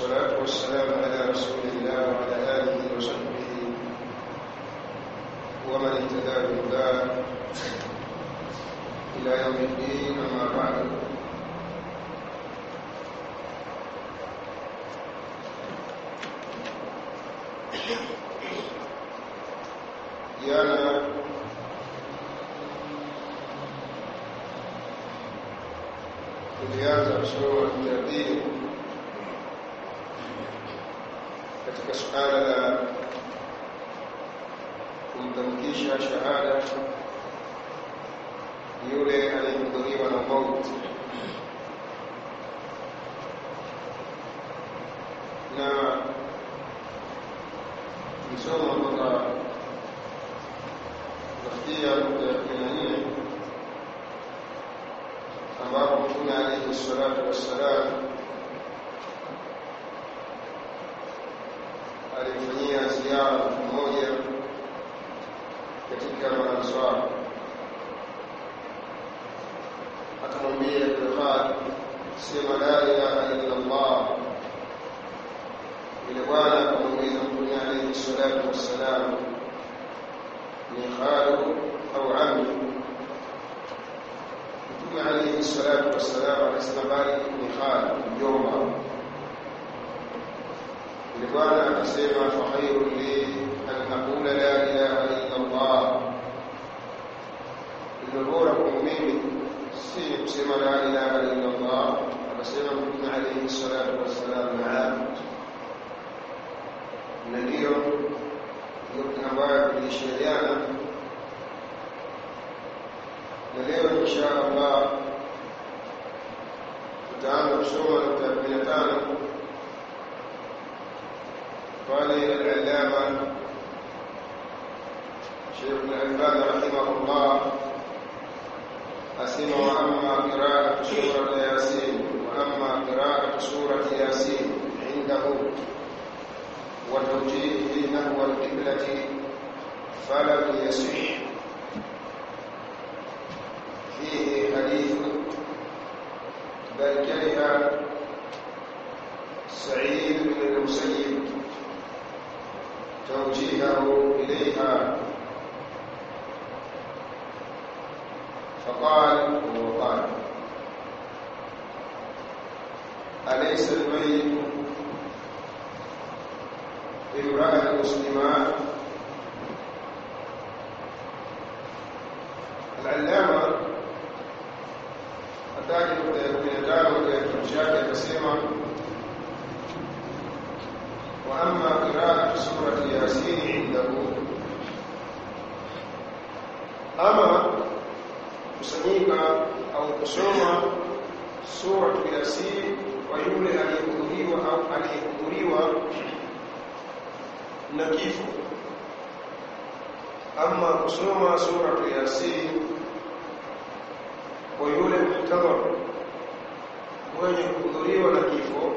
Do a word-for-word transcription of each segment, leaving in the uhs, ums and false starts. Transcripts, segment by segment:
والصلاة والسلام على رسول الله وعلى آله وصحبه ومن اهتدى بهداه إلى يوم الدين. أما بعد، jana tulianza kusoma tafsiri katika suala la kumtamkisha shahada yule aliyehudhuriwa na mauti, na msomo kutoka kufikia nukta ya kumi na nne ambapo Mtume alayhi salatu wassalam alimfanyia ziara mtu mmoja katika Maansar, akamwambia Bilqad, sema la ilaha illa Allah. Ile bwana akamuuliza Mtume alayhi salatu wassalam, ni khalu au ammi? Mtume alayhi salatu wassalam akasema bali ni khalu, mjomba. Ile bwana akasema fa khairu li an aqula la ilaha illa Allah, ilo bora kwa mimi si kusema la ilaha illa Allah. Akasema Mtume alayhi salatu wassalam naam, na ndio ndio ambayo tulishiriana. Na leo insha Allah tutaanza kusoma nukta ya kumi na tano pale al-Allama Sheikh al-Albani rahimahullah asema, wa amma qira'atu surati Yasin, wa amma qira'atu surati Yasin indahu wa tawjihi nahwa al-qiblati falam yasih فيه حديث بل كره سعيد بن المسيب توجيهه إليها، فقال وقال أليس الميت امرأة مسلمات؟ العلامة ataji binadamu kwa kitabu akasema, wa amma qira'atu surati Yasin indahu, ama kusanyika au kusoma suratu Yasin kwa yule aliyehudhuriwa au aliyehudhuriwa na kifo. Ama kusoma suratu Yasin kwa yule muhtadhar mwenye kuhudhuriwa na kifo,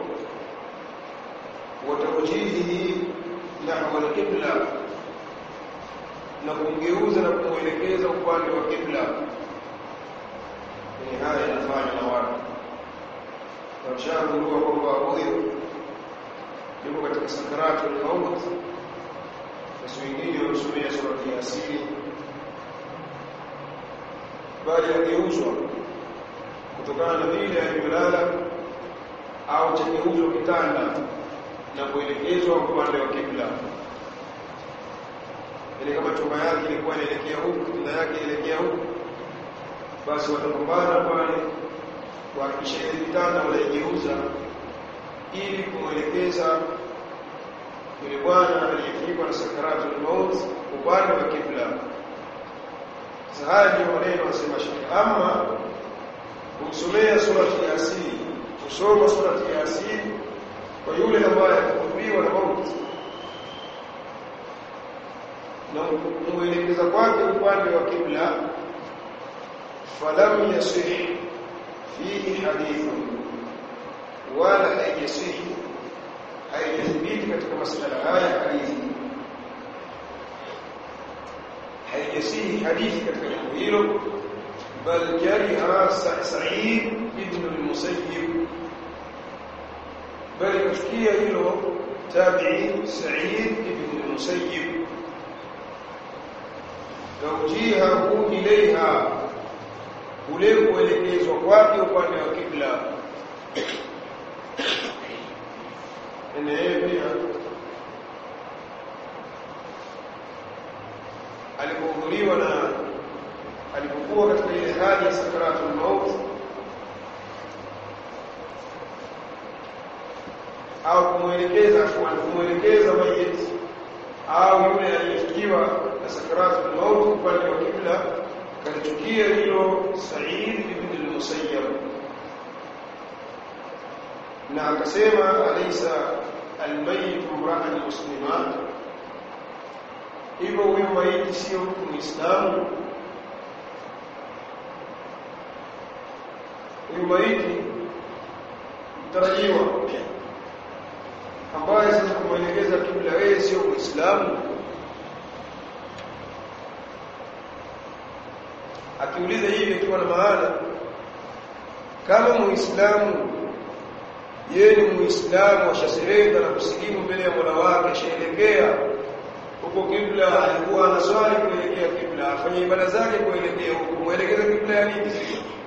wa tawjihihi nahwa al-qibla, na kumgeuza na kumwelekeza upande wa kibla. Ni haya yanafanya na watu wamshagundua kwamba huyo yuko katika sakaratul maut, basi wengine wamsomea surati Yasin, bali ageuzwa kutokana na vile alivyolala au chageuzwa kitanda na kuelekezwa upande wa kibla. Ile kama chumba yake ilikuwa inaelekea huku, kitanda yake inaelekea huku, basi watapambana pale kuhakikisha ile kitanda wanaigeuza ili kumwelekeza yule bwana aliyefikwa na sakaratul maut upande wa kibla. Sahadi maneno wasema Sheikh, ama kusomea surati Yasin, kusoma surati Yasin kwa yule ambaye amehudhuriwa na mauti na muelekeza kwake upande wa kibla, falam yasih fihi hadithun, wala haijasih, haijathibiti katika masala haya hadithi, haijasihi hadithi katika jambo hilo, bal jariha Sa'id ibn al-Musayyib bali kufikia hilo tabi'i Sa'id ibn al-Musayyib tawjihahu ilayha, ule kuelekezwa kwake upande wa kibla. Eneo alipohudhuriwa na alipokuwa katika ile hali ya sakaratul maut au kumuelekeza kumuelekeza mayiti au yule aliyefikiwa na sakaratul maut upande wa kibla, kalichukia hilo Sa'id ibn al-Musayyab na akasema alaysa al-mayyit imra'an musliman, hivyo huyo maiti sio mtu Muislamu? Huyo maiti mtarajiwa ambaye sasa kumwelekeza kibla yeye sio Muislamu. Akiuliza hivi kitu na maana kama Muislamu, yeye ni Muislamu ashasirenda na kusilimu mbele ya Mola wake, ashaelekea huko kibla, alikuwa anaswali kuelekea kibla, afanye ibada zake kuelekea huko, muelekeza kibla ya nini?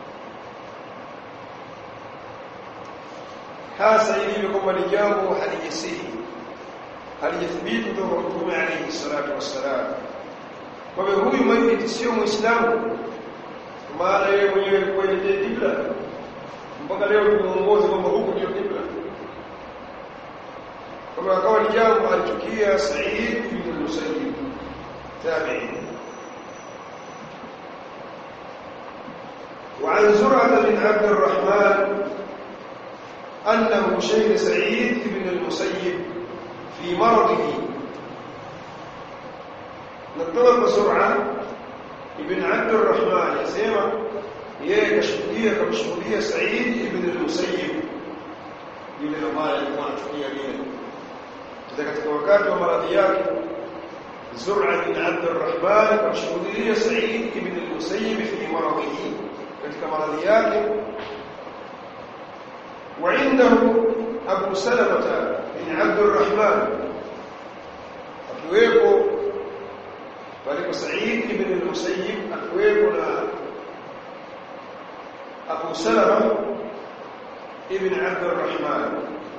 Hasa ilivyo kwamba ni jambo halijasihi, halijathibiti kutoka kwa Mtume alayhi salatu wassalam. Kwa hivyo huyu maiti sio Muislamu, maana yeye mwenyewe kuelekea kibla, mpaka leo tunaongoza kwamba huko ndio kibla. Kama akawa ni jambo alichukia Sa'id ibn al-Musayyib tabi'i. وعن زرعة بن عبد الرحمن أنه شهد سعيد بن المسيب في مرضه. نطلب زرعة بن عبد الرحمن يسمى yeye kashuhudia kamshuhudia Sa'id ibn al-Musayyib, yule ambaye alikuwa anachukia dini katika wakati wa maradhi yake. Zur'a bin Abd al-Rahman kamshuhudia Sa'id ibn al-Musayyib fi maradhihi, katika maradhi yake. وعنده أبو سلمة بن عبد الرحمن akiwepo pale Sa'id ibn al-Musayyib, akiwepo na Abu Salama ibn Abd al-Rahman.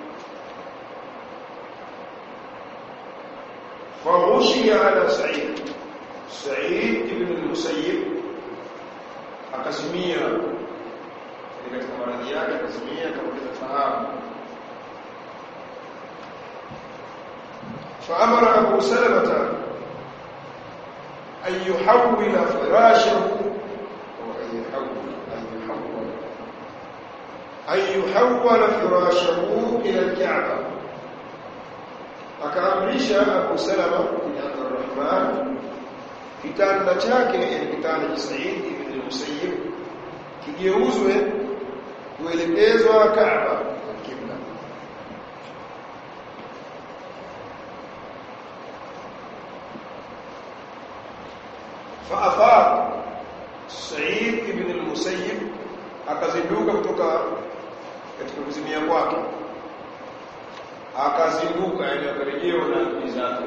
فغشي على سعيد سعيد ibn al-Musayyib akasimia katika maradhi yake, akasimia kama fahamu. فأمر أبو سلمة أن يحول فراشه وأن يحول أن يحول أن يحول فراشه إلى الكعبة. akaamrisha Abu Salama bin Abd al-Rahman kitanda chake, kitanda cha Sa'id ibn al-Musayyib kigeuzwe kuelekezwa Kaaba kibla. فأفاق Sa'id ibn al-Musayyib, akazinduka kutoka katika kuzimia kwake, akazinduka yani akarejea na akili zake.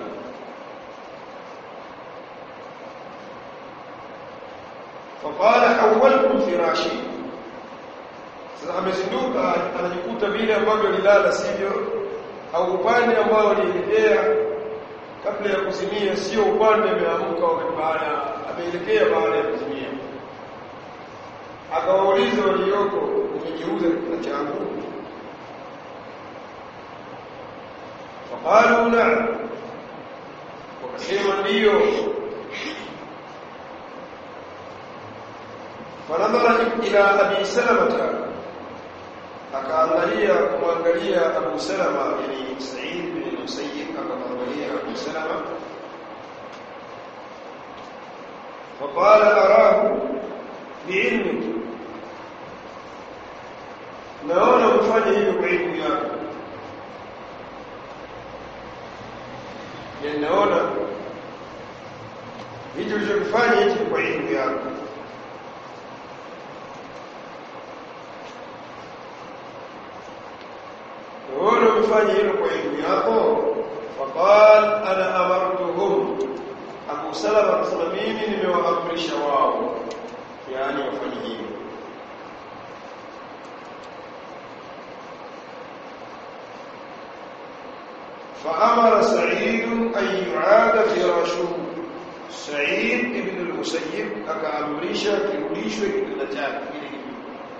فقال حولت فراشي, sasa amezinduka anajikuta vile ambavyo alilala sivyo, au upande ambao alielekea kabla ya kuzimia sio upande ameamka wakati baada ameelekea baada ya kuzimia. Akawauliza walioko, umejeuza kitanda changu? Faqalu na'am, wakasema ndio. Fanadhara ila Abi Salamata, akaangalia kumwangalia Abu Salama yani Sa'id bin al-Musayyib, akamwangalia Abu Salama. Faqala arahu bi'ilmik, naona ufanye hivyo kwa elimu yako. Ninaona hicho ulichofanya hicho kwa elimu yako. Naona umefanya hilo kwa elimu yako? Faqal ana amartuhum, Abu Salama akasema mimi nimewaamrisha wao, yani wafanye hivyo. فأمر سعيد أن يعاد فراشه. سعيد ابن المسيب akaamrisha kirudishwe kitanda chake kile kile.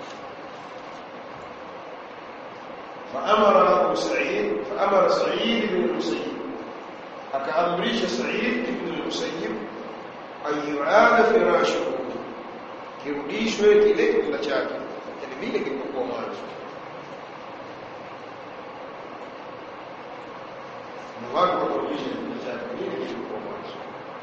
فأمر أبو سعيد فأمر سعيد بن المسيب akaamrisha Sa'id ibn al-Musayyib an yu'ada firashuhu, kirudishwe kile kitanda chake kile vile kilipokuwa mwanzo. Ni watu kurudisha kitanda chake kile kilipokuwa mwanzo.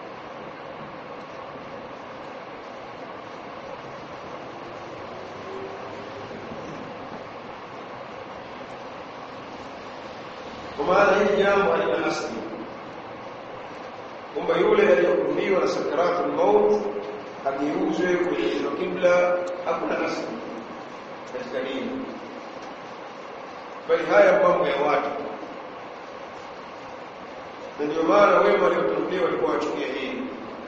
Kwa maana hili jambo halina nasli, kwamba yule aliyehukumiwa na sakaratul maut ageuzwe kwenye kibla, hakuna nasli katika dini, bali haya mambo ya watu. Na ndio maana wema waliotangulia walikuwa wachukia hili.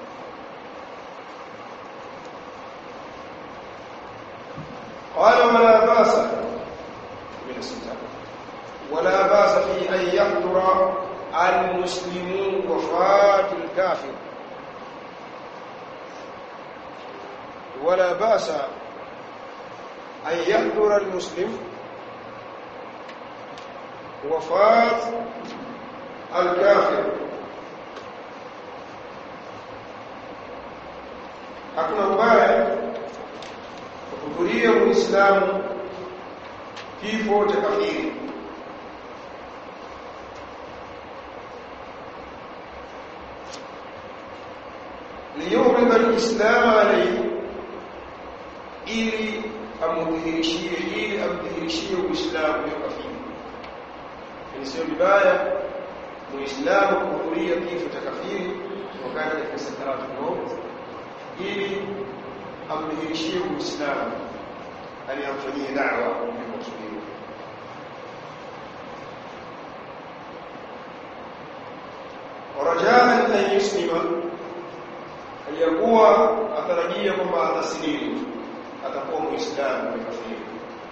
Qala wala basa min sita wala basa fi an yahdura al-muslimun wafat al-kafir, wala basa an yahdura al-muslim wafat al-kafir. Hakuna mbaya kuhudhuria Muislamu kifo cha kafiri, liyurida al-islam alayhi, ili amudhihirishie ili amdhihirishie Uislamu ya kafiri. Ni sio vibaya Muislamu kuhudhuria kifo cha kafiri wakati katika sakaratul maut, ili amdhihirishie Uislamu, ali amfanyie da'wa kwa kusudi. Warajaa an yuslima, aliyakuwa atarajia kwamba atasilimu, atakuwa Muislamu na kafiri.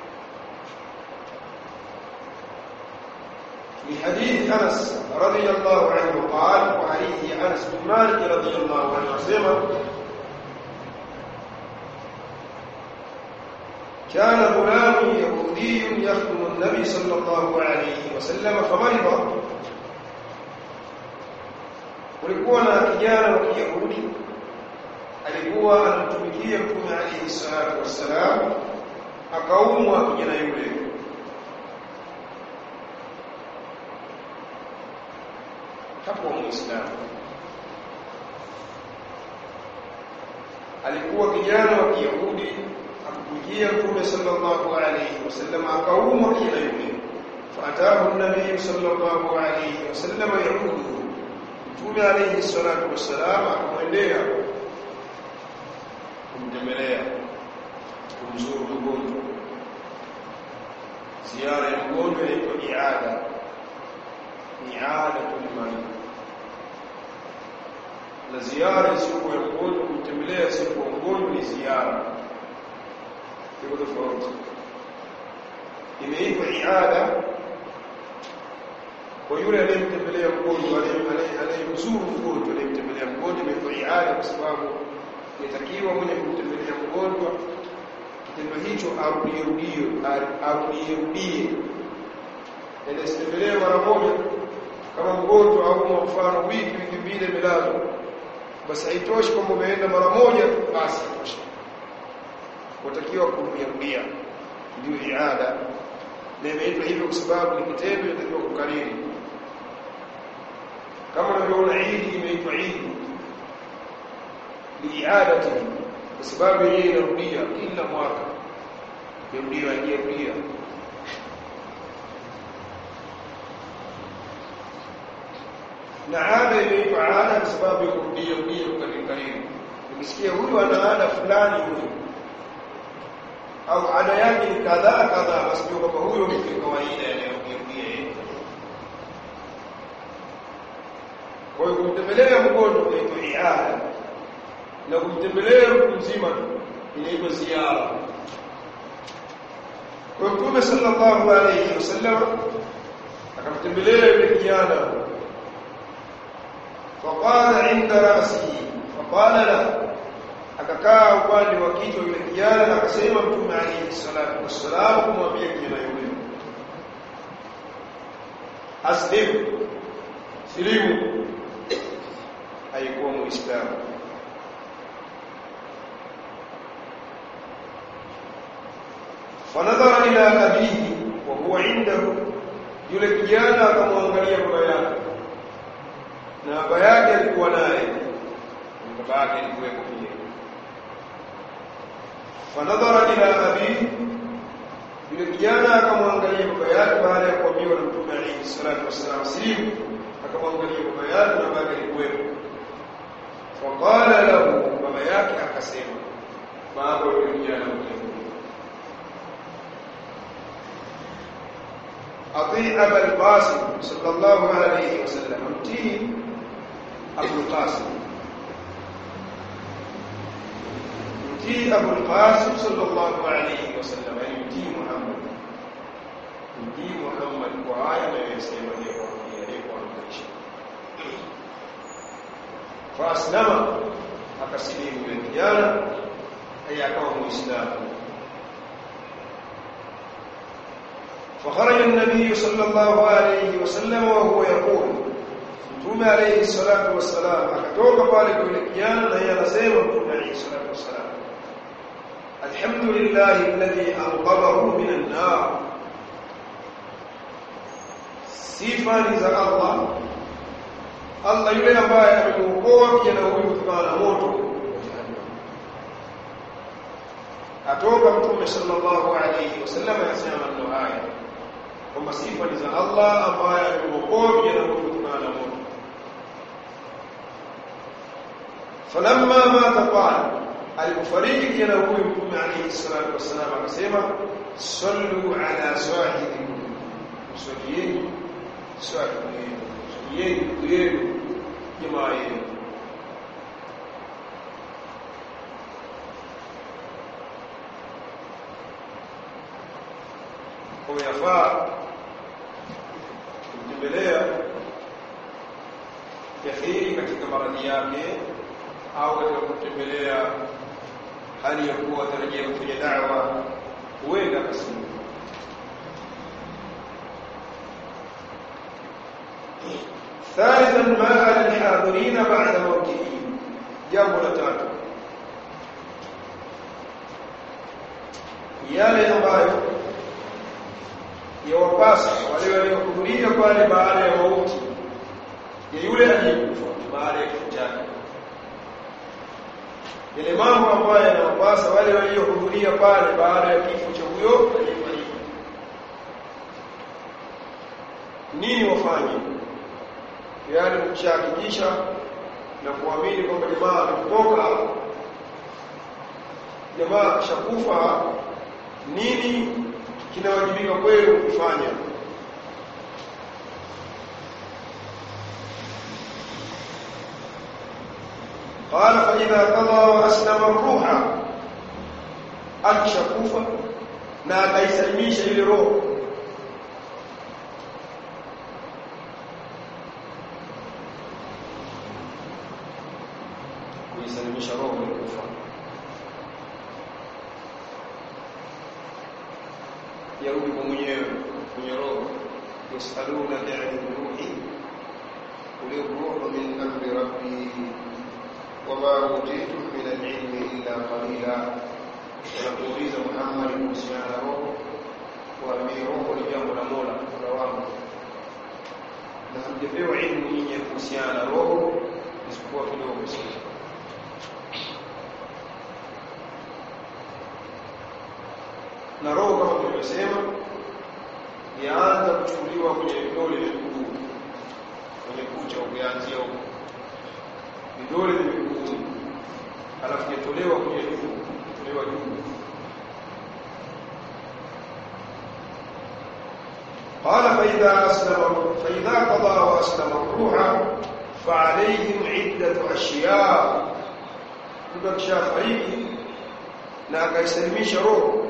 لحديث أنس رضي الله عنه قال، وحديث أنس بن مالك رضي الله عنه وسلم: كان غلام يهودي يخدم النبي صلى الله عليه وسلم فمرض. kulikuwa na kijana wa Kiyahudi alikuwa anamtumikia Mtume alayhi salatu wassalam, akaumwa kijana yule. Hapo Muislamu alikuwa kijana wa Kiyahudi akutumikia Mtume sallallahu alayhi wasallam, akaumwa kijana yule. Faatahu an-nabiy sallallahu alayhi wasallam yaqudu, Mtume alayhi salatu wassalam akamwendea kumtembelea, kumzuru mgonjwa. Ziara ya mgonjwa inaitwa iada, iada kulimani. Na ziara isiyokuwa ya mgonjwa, kumtembelea isiyokuwa mgonjwa ni ziara, iko tofauti. Imeitwa iada kwa yule anayemtembelea mgonjwa, anayemzuru mgonjwa, anayemtembelea mgonjwa, imeitwa iada kwa sababu inatakiwa mwenye kumtembelea mgonjwa kitendo hicho arudie rudie arudie rudie, ili asitembelee mara moja. Kama mgonjwa au kwa mfano wiki wiki mbili imelazwa, basi haitoshi kwamba umeenda mara moja basi haitoshi, unatakiwa kurudia, ndio iada. Na imeitwa hivyo kwa sababu ni kitendo kinatakiwa kukariri. Kama unavyoona Eid imeitwa Eid liiadati, kwa sababu yeye inarudia kila mwaka, inarudia inarudia. Na ada imeitwa ada kwa sababu ya kurudia rudia kwa kariri. Ukisikia huyu ana ada fulani huyu, au ada yake ni kadhaa kadhaa, basi ndio kwamba huyo ni kawaida inayorudia. Kwa hiyo kumtembelea mgonjwa inaitwa iada, na kumtembelea mtu mzima inaitwa ziara. Kwa Mtume sallallahu alayhi wasallam akamtembelea yule kijana, faqala inda rasihi, faqala la, akakaa upande wa kichwa yule kijana na akasema Mtume alayhi salatu wassalam kumwambia kijana yule, aslim, silimu, haikuwa muislamu. Fanadhara ila abihi wa huwa indahu, yule kijana akamwangalia baba yake, na baba yake alikuwa naye, baba yake alikuwa pia. Fanadhara ila abihi, yule kijana akamwangalia baba yake baada ya kuambiwa na Mtume alayhi salatu wasallam silimu, akamwangalia baba yake na baba yake alikuwa. Faqala lahu, baba yake akasema, baba yule kijana mwenyewe, أطيع أبا القاسم صلى الله عليه وسلم، أمتي أبو القاسم، أمتي أبو القاسم صلى الله عليه وسلم، يعني أمتي محمد، أمتي محمد وآية ما يسلم عليه وعليه. فأسلم، أكسلم بالكيانة، أي أكون إسلام. فخرج النبي صلى الله عليه وسلم وهو يقول، Mtume alayhi salatu wassalam akatoka pale kwa yule kijana na yeye anasema, Mtume alayhi salatu wassalam, alhamdulillahi alladhi anqadhahu min an-nar, sifa ni za Allah, Allah yule ambaye amemuokoa kijana huyu kutokana na moto wa jahannam. Atoka Mtume sallallahu alayhi wasallam anasema maneno haya kwamba sifa ni za Allah ambaye amemuokoa kijana huyu kutokana na moto. Falamma mata qala, alipofariki kijana huyu Mtume alayhi salatu wasallam akasema, sallu ala sahibikum, msalieni sahibikum, msalieni ndugu yenu, jamaa yenu. Kwa yafaa kumtembelea kafiri katika maradhi yake, au katika kutembelea hali ya kuwa tarajia kufanya da'wa, huenda kasimu. ثالثا ما على الحاضرين بعد موته، jambo la tatu, yale ambayo yawapasa wale waliohudhuria pale baada ya mauti ya yule aliyekufa, baada ya kifo chake, yale mambo ambayo yanawapasa wale waliohudhuria pale baada ya kifo cha huyo aliyefariki. Nini wafanye? Yaani kuhakikisha na kuamini kwamba jamaa ametoka, jamaa kishakufa, nini kinawajibika kweli kufanya? قال فإذا قضى وأسلم الروح، akishakufa na akaisalimisha ile roho, kuisalimisha roho ilikufa, yarudi kwa mwenyewe kwenye roho. Yasalunaka 'anil ruhi qul ruhu min amri rabbi wama utitum min al-'ilmi illa qalila. Wanakuuliza Muhammad kuhusiana na roho, waambie roho ni jambo la Mola Mola wangu, na hamjapewa elimu nyinyi kuhusiana na roho isipokuwa kidogo sana. Na roho kama tulivyosema yaanza kuchukuliwa kwenye vidole vya miguu, kwenye kucha ukianzia huko vidole vya miguu, alafu yatolewa kwenye juu, yatolewa juu. قال فإذا أسلم فإذا قضى وأسلم الروح فعليهم عدة أشياء مكشا فريقي na akaisalimisha roho,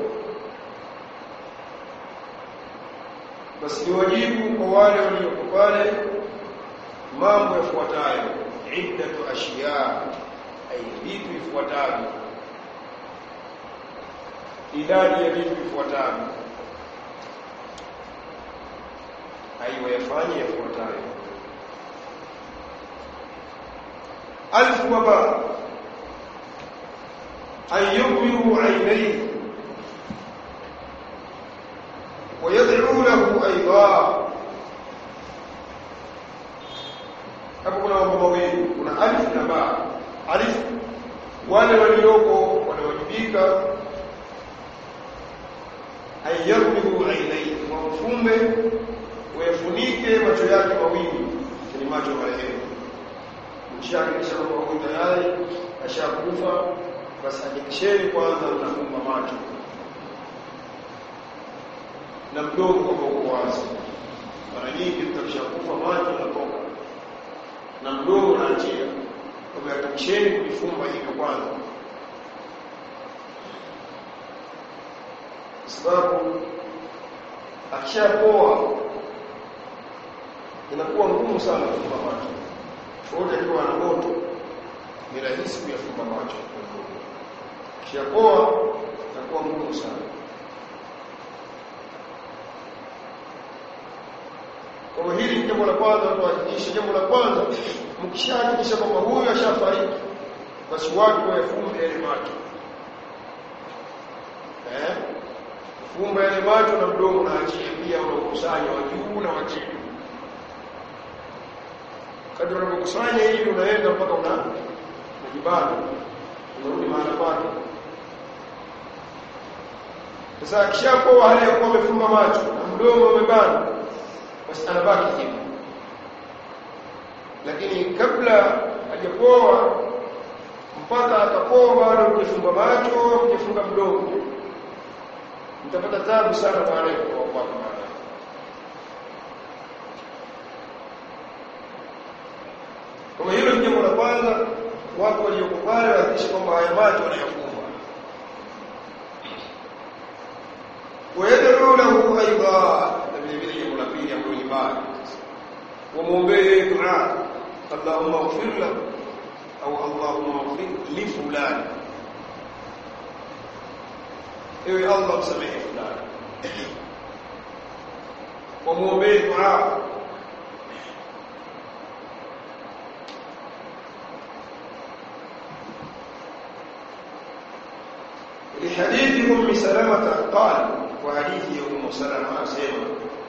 basi ni wajibu kwa wale walioko pale mambo yafuatayo: iddatu ashiya, ay vitu vifuatavyo, idadi ya vitu vifuatavyo, aiwa yafanye yafuatayo: alfu waba أن يغمروا عينيه ويدعو له أيضا. hapo kuna mambo mawili, kuna alif na ba. Alif wale walioko wanaojibika, ayyaghmiru aynayhi, wafumbe wafunike macho yake mawili, ni macho marehemu. Mshaka kisha kwa tayari ashakufa, basi hakikisheni kwanza mnafumba macho na mdomo kwa uko wazi. Mara nyingi tutakishakufa macho yanatoka na mdomo unaachia, kwa hiyo hakikisheni kufumba hivyo kwanza, sababu akishapoa inakuwa ngumu sana kufumba macho. Fote akiwa na moto ni rahisi kuyafumba macho, kishapoa itakuwa ngumu sana. Kwa hili ni jambo la kwanza, tuhakikishe jambo la kwanza, mkishahakikisha kwamba huyu ashafariki, basi watu wafumbe yale macho. Eh? Fumba yale macho na mdomo na achie pia unakusanya wa juu na wa chini. Kadri unakusanya hivi unaenda mpaka una majibani, unarudi mahali pake. Sasa akishapoa hali ya kuwa amefumba macho na mdomo umebana, basi anabaki hivi. Lakini kabla hajapoa mpaka atapoa bado hujafumba macho, hujafunga mdomo, mtapata taabu sana baadaye kwa kwa baadaye. Kwa hiyo ni jambo la kwanza, watu waliokubali wahakikishe kwamba haya macho wanayafumba. ويدعو له أيضا النبي يقول فيه أمر العباد ومومبيه دعاء اللهم اغفر له أو اللهم اغفر لفلان، إيه الله سمح فلان، ومومبيه دعاء لحديث أم سلمة قال، وحديث أم سلمة سيما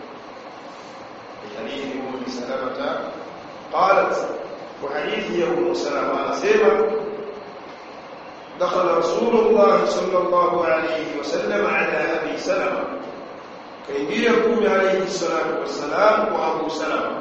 لحديث أم سلمة قالت، وحديث أم سلمة سيما دخل رسول الله صلى الله عليه وسلم على أبي سلمة كي يقوم عليه الصلاة والسلام وأبو سلمة.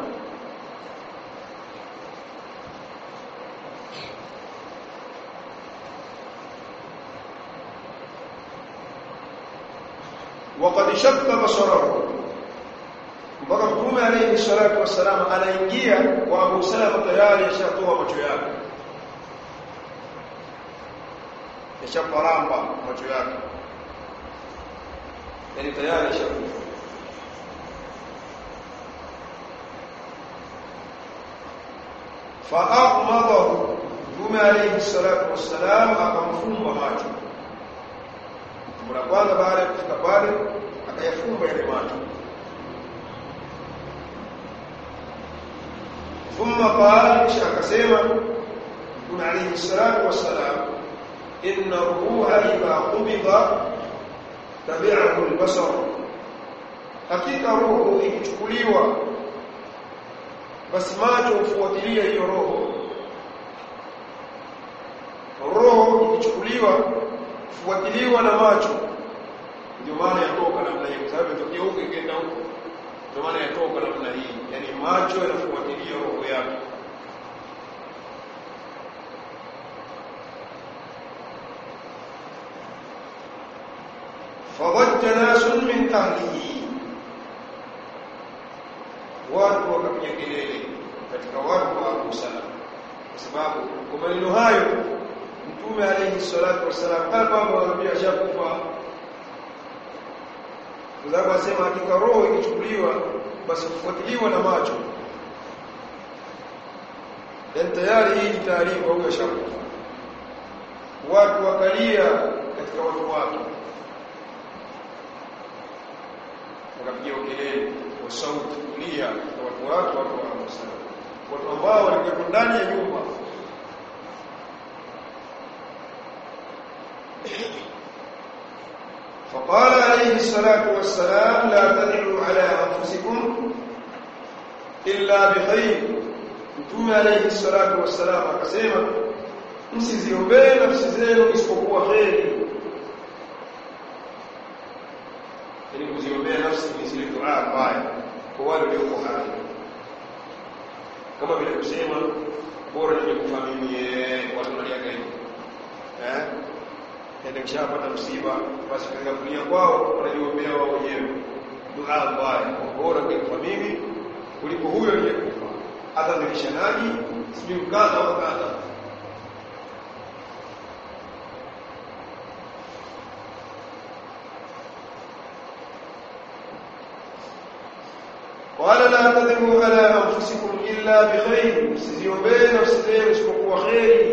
وقد شق بصره، بركم عليه الصلاه والسلام anaingia kwa Abu Salama tayari ashatoa macho yake, ashaparamba macho yake, yani tayari ashakufa. فأغمضه Mtume alayhi salatu wassalam akamfumba macho. Mara kwanza baada ya kufika pale akayafumba yale macho. Thumma qala, kisha akasema Mtume alayhi salatu wassalam, inna ruha idha qubida tabi'ahu al-basar, hakika roho ikichukuliwa basi macho hufuatilia hiyo roho. Roho ikichukuliwa fuatiliwa na macho, ndio maana yatoka namna hiyo, kwa sababu tokea huko ikenda huko, ndio maana yatoka namna hii, yani macho yanafuatilia roho yake. fadhajja nasun min ahlihi, watu wakapiga kelele katika watu wa Abu Salama, kwa sababu kwa maneno hayo Mtume alayhi salatu wasallam hapa anawaambia shakufa, kwa sababu asema hakika roho ikichukuliwa basi kufuatiliwa na macho, dan tayari hii taarifa huyo shakufa. Watu wakalia katika watu wake, wakapiga kelele kwa sauti kulia kwa watu wake, watu wa Abu Salama, watu ambao walikuwa ndani ya nyumba. فقال عليه الصلاة والسلام لا تدعوا على أنفسكم إلا بخير. Mtume alayhi salatu wassalam akasema msiziombee nafsi zenu isipokuwa kheri. Ili kuziombea nafsi ni zile dua mbaya kwa wale walioko hai, kama vile kusema bora ningekufa mimi, watu waliaga hivi eh ndio kishapata msiba, basi katika kulia kwao wanajiombea wao wenyewe dua mbaya, bora ningekufa mimi kuliko huyo aliyekufa, hata nilishanaji sijui kadha wa kadha. قال لا تدعوا على أنفسكم إلا بخير. مستزيوبين وستين اسبقوا خير،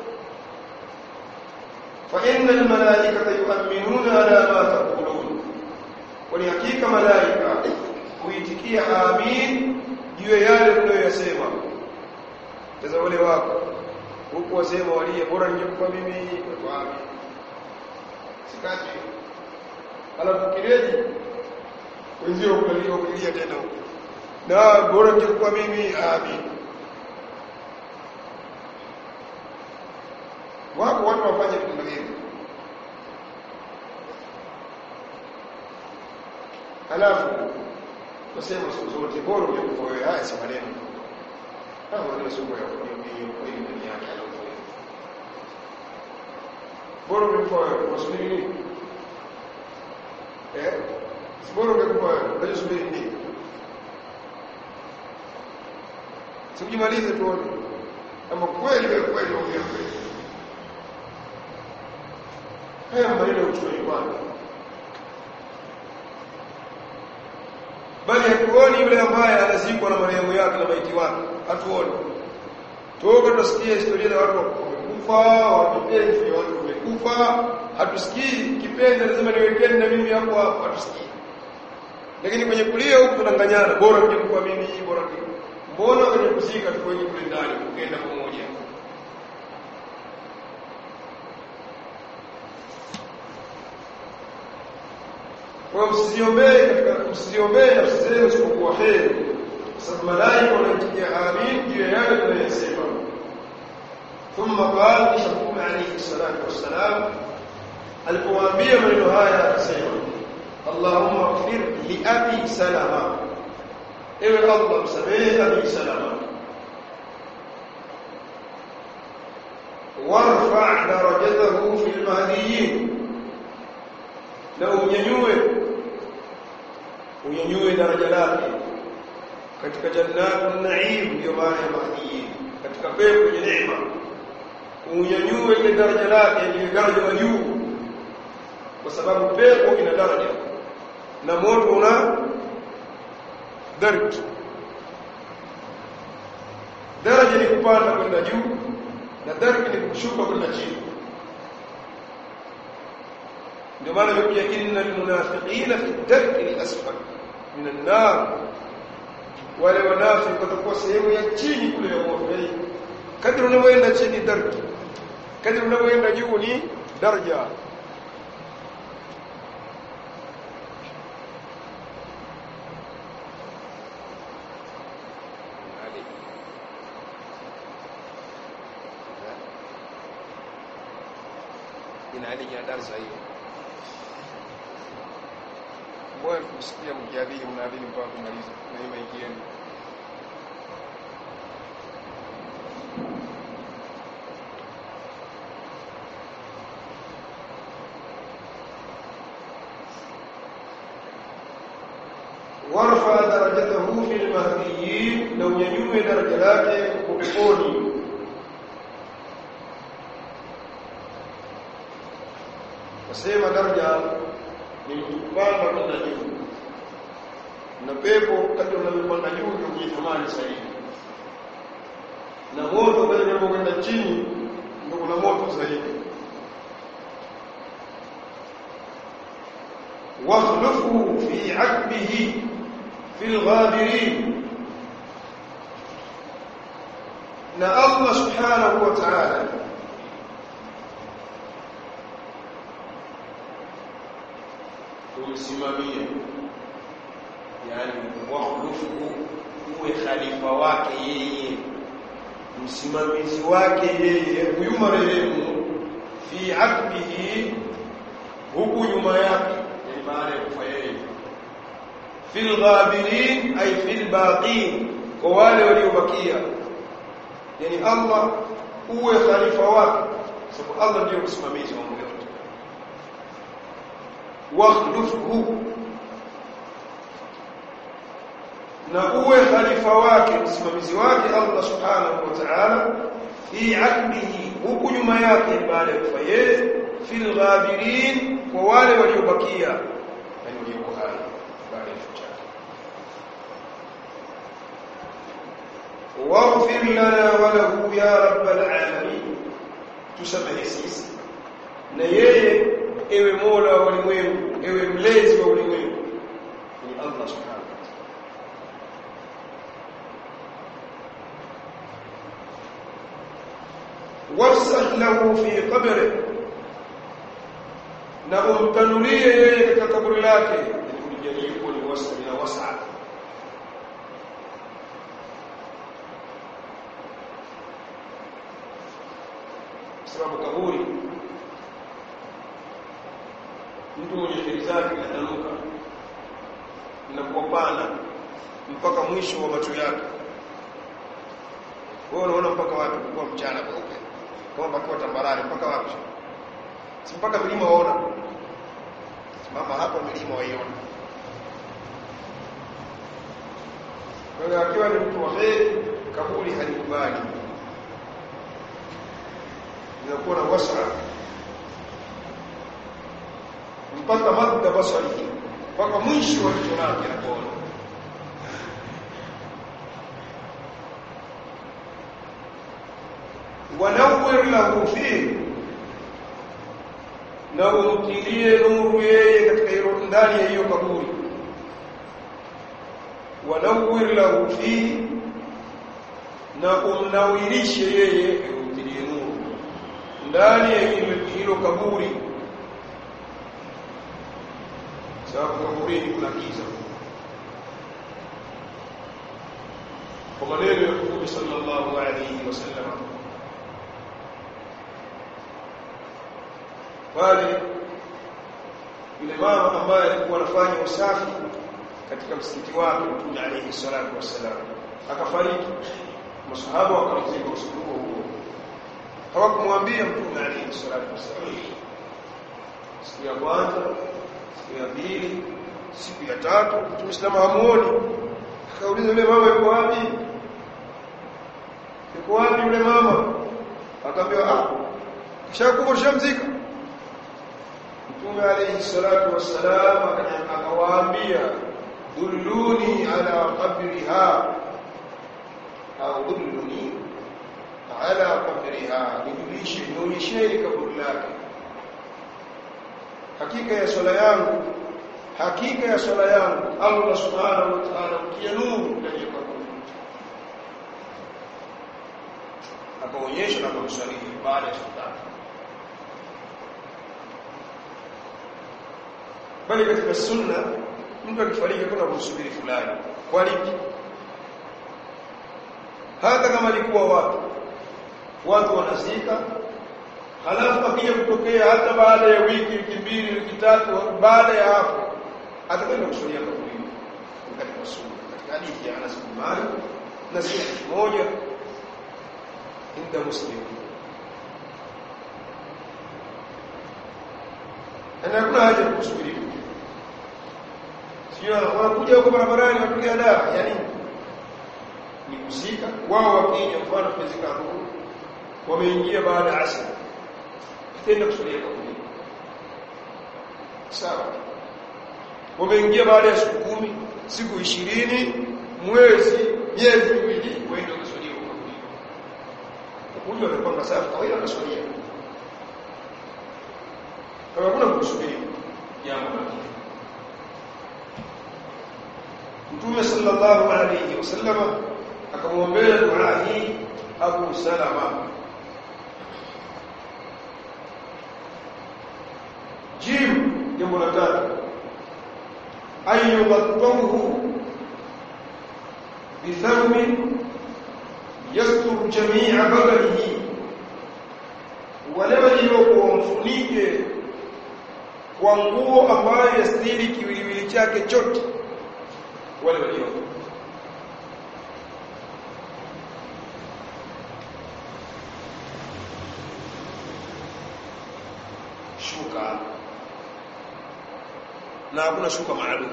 فإن الملائكة يؤمنون على ما تقولون. ولحقيقة ملائكة ويتكي آمين juu yale mnayosema. Sasa wale wako huko wasema walie bora ningekufa mimi kwa wapi, sikati alafu kireji wenzio kulia kulia tena huko na bora ningekufa mimi, amin. Wako watu wafanye vitu hivi, alafu wasema siku zote bora ungekufa wewe. Haya si maneno kama ndio sugu ya kuamini kweli ndani yake alokuwa bora ungekufa wewe, unasubiri nini? Eh, si bora ungekufa wewe, unasubiri nini? Sijimalize tuone kama kweli kweli ongea kweli. Haya maneno uchukue kwanza, bali hatuoni yule ambaye anazikwa na marehemu yake na maiti wake, hatuoni. Toka tunasikia historia za watu wamekufa, wapenzi wa watu wamekufa, hatusikii kipenzi lazima niwekeni na mimi hapo hapo, hatusikii. Lakini kwenye kulia huko tunanganyana, bora ningekufa mimi, bora ningekufa. Mbona kwenye kuzika tuko wengi kule ndani ukienda pamoja? Kwa msiziombee katika msiziombee nafsi zenu isipokuwa kheri, sababu malaika wanaitikia amin juu ya yale tunayosema. Thumma qala Mtume alayhi salatu wassalam alipowaambia maneno haya akasema Allahumma ighfir li abi Salama, ewe Allah msamehe abi Salama, warfa' darajatahu fil mahdiyyin, na unyanyue unyanyue daraja lake katika jannatun na'im, ndio maana ya mahdiyyin, katika pepo yenye neema. Unyanyue ile daraja lake, ile daraja la juu, kwa sababu pepo ina daraja na moto una daraja. Daraja ni kupanda kwenda juu na daraja ni kushuka kwenda chini. Ndio maana imekuja innal munafiqina fi ad-darki al-asfal min an-nar, wale wanafiki watakuwa sehemu ya chini kule ya moto. Kadri unavyoenda chini daraja, kadri unavyoenda juu ni daraja. Ina hali ya darasa hiyo. Mbona kusikia mjadili mnadili mpaka kumaliza na hii maiki yenu? warfa darajatahu fil mahdiyyin, na unyanyue daraja lake kwa peponi. Nasema daraja ni kupanda kwenda juu, na pepo kadri unavyopanda juu ndio kujithamani zaidi, na moto kadri unapokwenda chini ndio kuna moto zaidi. واخلفه في عقبه في الغابرين، na Allah subhanahu wa ta'ala umsimamie, yani wakhlufuhu, uwe khalifa wake yeye, msimamizi wake yeye huyu marehemu, fi aqbihi, huku nyuma yake, yani baada ya kufa yeye, fil ghabirin ay fil baqin, kwa wale waliobakia, yani Allah uwe khalifa wake, sababu Allah ndiye msimamizi wa mambo yote. Wakhlufhu, na uwe khalifa wake, msimamizi wake Allah subhanahu wa ta'ala, fi aqbihi, huku nyuma yake baada ya kufa yeye, fil ghabirin, kwa wale waliobakia, yani walioko hai baada ya kifo chake. waghfir lana wa lahu ya rabbal alamin, tusamehe sisi na yeye, ewe Mola wa ulimwengu, ewe mlezi wa ulimwengu, ni Allah subhanahu wa ta'ala. Wafsah lahu fi qabri, na umtanulie yeye katika kaburi lake, ulijalie kuwa ni wasa na wasa. Sababu kaburi, mtu mwenye kheri zake atanuka na kupanda mpaka mwisho wa macho yake. Wewe unaona mpaka wapi? Kwa mchana kweupe, kama kwa tambarare mpaka wapi? Si mpaka milima waona. Mama hapo milima waiona. Kwa hiyo akiwa ni mtu wa kheri, kaburi halikubali, inakuwa na wasa mpaka madda basari, mpaka mwisho wa jicho lake anaona. Wanawwir lahu fi, na umtilie nuru yeye katika hilo, ndani ya hiyo kaburi. Wanawwir lahu fi, na umnawirishe yeye, umtilie nuru ndani ya hilo kaburi, sababu kaburini kuna giza. Kwa maneno ya Mtume sallallahu alayhi wasallam, wale yule mama ambaye alikuwa anafanya usafi katika msikiti wake Mtume alayhi salatu wasallam akafariki, masahaba wakamzika usiku huo, hawakumwambia Mtume alayhi salatu wasallam. Siku ya kwanza, siku ya pili, siku ya tatu, Mtume sallallahu hamuoni. Akauliza yule mama, yuko wapi? Yuko wapi yule mama? Akaambiwa, ah, kishakufa shamzika. Mtume alayhi salatu wassalam akawaambia, dulluni ala qabriha, au dulluni ala qabriha, nijulishe, nionyesheni kaburi lake. Hakika ya swala yangu, hakika ya swala yangu Allah subhanahu wa ta'ala ukia nuru ndani ya kaburi. Akaonyesha na kumswalia baada ya swala. Bali katika sunna, mtu akifariki kuna kumsubiri fulani. Kwa nini? Hata kama alikuwa watu watu wanazika, halafu akija kutokea hata baada ya wiki, wiki mbili, wiki tatu, baada ya hapo atakwenda kusulia kaburi. Katika sunna, katika hadithi ya Anas bin Malik na siku moja inda Muslim, ana kuna haja kusubiri. sio wanakuja huko barabarani wapiga dawa yani ni kuzika wao wakija mfano kuzika hapo wameingia baada ya asr tena kusulia kaburi sawa wameingia baada ya siku kumi siku ishirini mwezi miezi miwili waende kusulia kaburi huyo anapanga safu kawaida anasulia kama kuna kusubiri jambo la Mtume sallallahu alayhi wasallam akamwombea dua hii Abu Salama. Jim jambo la tatu ayyuqatuhu bithawbin yastur jami'a badanihi wala waliokuwa mfunike kwa nguo ambayo yastiri kiwiliwili chake chote wale walio shuka na hakuna shuka maalum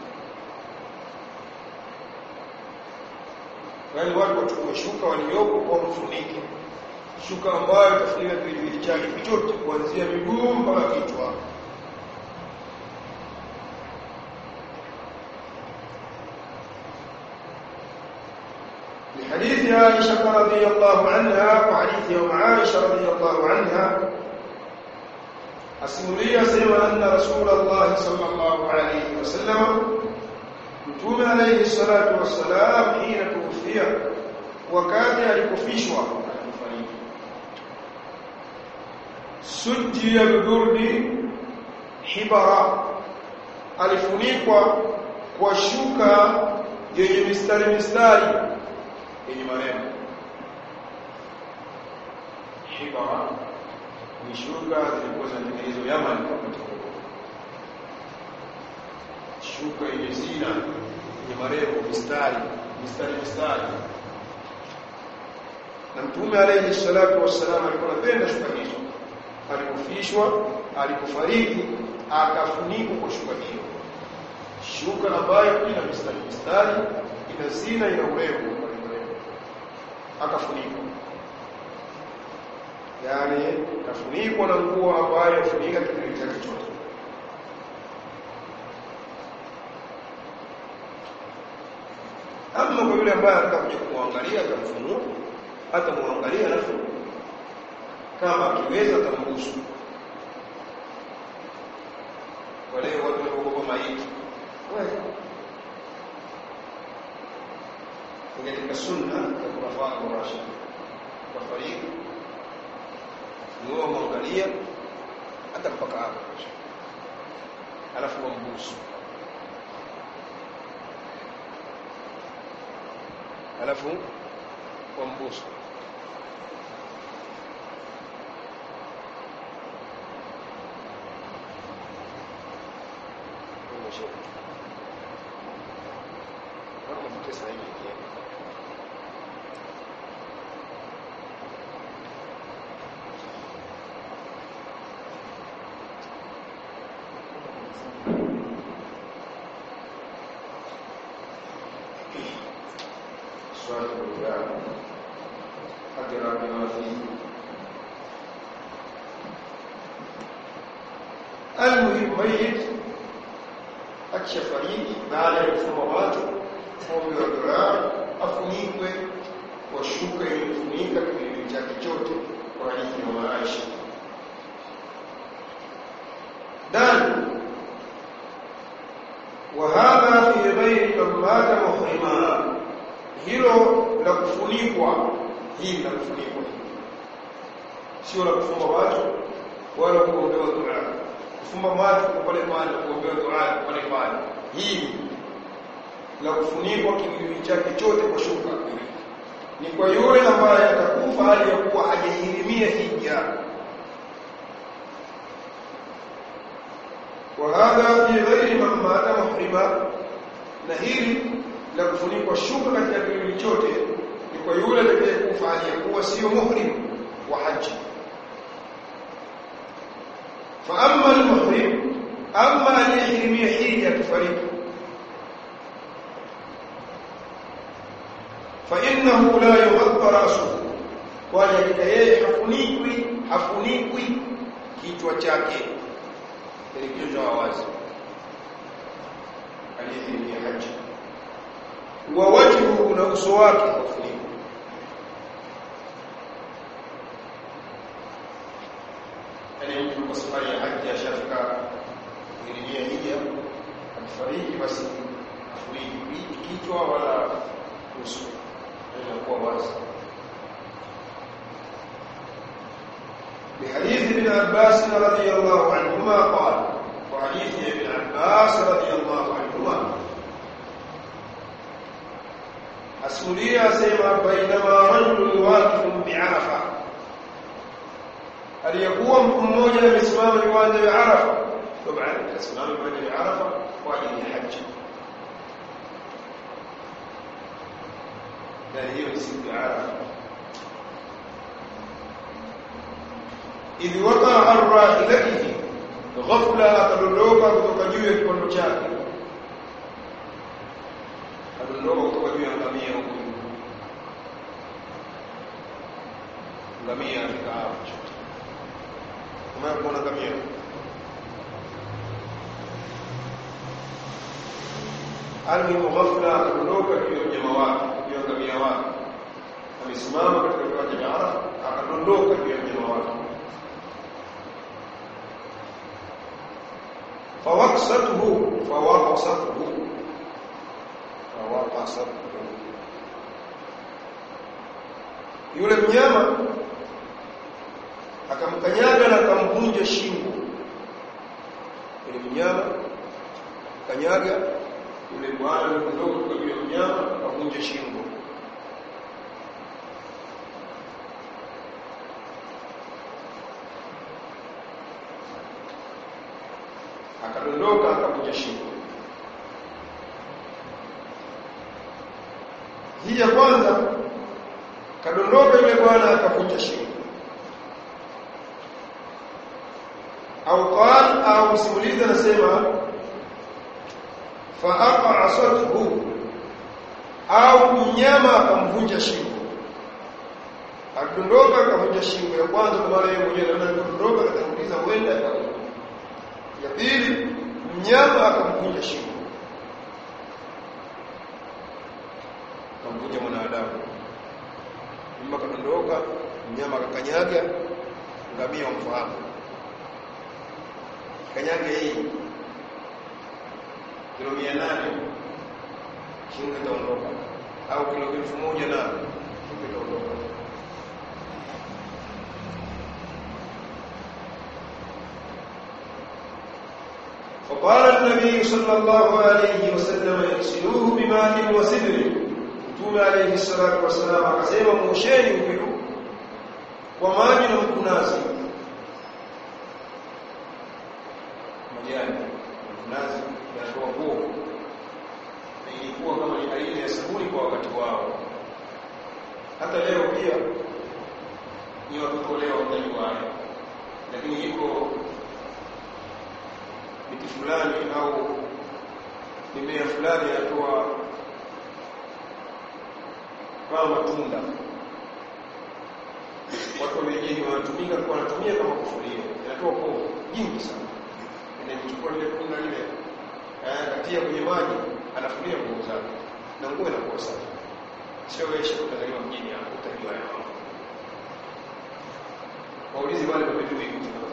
wale watu wachukue shuka waliopo kwa mfunike shuka ambayo itafunika kiwiliwili chake chote kuanzia miguu mpaka kichwa حديث عائشة رضي الله عنها وحديث يوم عائشة رضي الله عنها أسمرية سيما أن رسول الله صلى الله عليه وسلم متوم عليه الصلاة والسلام حين توفي وكان يكفيشوا سجي ببرد حبرا alifunikwa kwa shuka yenye mistari mistari yenye marembo hibara ni shuka zilikuwa zinatengenezwa Yaman wakati huo shuka yenye zina yenye marembo mistari mistari mistari na Mtume alayhi salatu wassalam alikuwa anapenda shuka hizo alikufishwa alikufariki akafunikwa kwa shuka hiyo shuka ambayo ina mistari mistari ina zina ina urembo akafunikwa yani kafunikwa na nguo ambayo yafunika kiwiliwili chake chote ama kwa yule ambaye anataka kuja kumwangalia atamfunua hata muangalia alafu kama akiweza atambusu wale watu wanaogopa maiti wewe katika sunna ya khulafa ar-rashid wafariki ndio muangalia hata mpaka hapo alafu wambusu alafu wambusu kama mtesa hivi swali la hadira bima fi المهم ميت akishafariki baada ya kufunga watu ombi wa dua afunikwe kwa shuka iliyofunika kiwiliwili chake chote kwa hadithi ya Aisha dan وهذا في غير من مات محرما hilo la kufunikwa hili la kufunikwa sio la kufunga watu wala kuombewa dua kufumba watu pale pale kuombewa dua pale pale hii la kufunikwa kiwiliwili chake chote kwa shuka ni kwa yule ambaye atakufa hali ya kuwa hajahirimia hija وهذا في غير من مات محرما na hili la kufunikwa shuka katika kiwiliwili chote ni kwa yule atakayekufa hali ya kuwa sio muhrim wa haji فاما المحرم اما اليحرميه حيجه تفريق fa innahu la yughatta ra'suhu, kwa hakika yeye hafunikwi hafunikwi kichwa chake, ili kichwa wazi. Hadithi ni haji. Wa wajhu, na uso wake hafunikwi. Yani mtu kwa safari ya haji ashafika kuingia hija, akifariki basi hafuniki kichwa wala uso, inakuwa wazi. بحديث ابن عباس رضي الله عنهما قال، وحديث ابن عباس رضي الله عنهما أسمولي أسيما بينما رجل واقف بعرفة، هل يقوم مmoja amesimama viwanja vya Arafa. طبعا amesimama viwanja vya Arafa kwa ajili ya haji, na hiyo ni siku ya Arafa. idh waqa'a ar-rahilatihi, ghafla akadondoka kutoka juu ya kikondo chake, akadondoka kutoka juu ya ngamia huko, ngamia akawa kama kuna ngamia alimu, ghafla akadondoka juu ya mnyama wake, juu ya ngamia wake, amesimama katika kiwanja cha Arafa, akadondoka juu ya mnyama wake. فوقصته فوقصته فوقصته yule mnyama akamkanyaga na akamvunja shingo. Yule mnyama kanyaga yule bwana mdogo kwa yule mnyama akavunja shingo. Akadondoka akavunja shingo. Hii ya kwanza, kadondoka yule bwana akavunja shingo. Au qal, au simuliza nasema fa aqasathu, au mnyama akamvunja shingo. Akadondoka akavunja shingo ya kwanza, kwa maana yeye mwenyewe anaona kudondoka, akatanguliza huenda akavunja. Ya pili, mnyama akamvunja shingo, akamvunja mwanadamu. Mnyama kadondoka, mnyama akakanyaga ngamia, umfahamu kanyaga hii kilo mia nane, shingo itaondoka, au kilo elfu moja na shingo itaondoka. فقال النبي صلى الله عليه وسلم يغسلوه بماء وسدر. Mtume عليه الصلاه والسلام akasema muosheni huyo kwa maji na mkunazi. Majani mkunazi yanatoa povu, na ilikuwa kama ni aina ya sabuni kwa wakati wao. Hata leo pia ni watoto leo wanajua, lakini iko miti fulani au mimea fulani yatoa kama matunda, watu wengine wanatumika kwa wanatumia kama kufulia, inatoa povu nyingi sana. Inachukua ile tunda ile eh, katia kwenye maji, anafulia nguo zake na nguo inakuwa safi. Sio wewe shukutazaliwa mjini hapo utajua hapo. Waulizi wale wamejui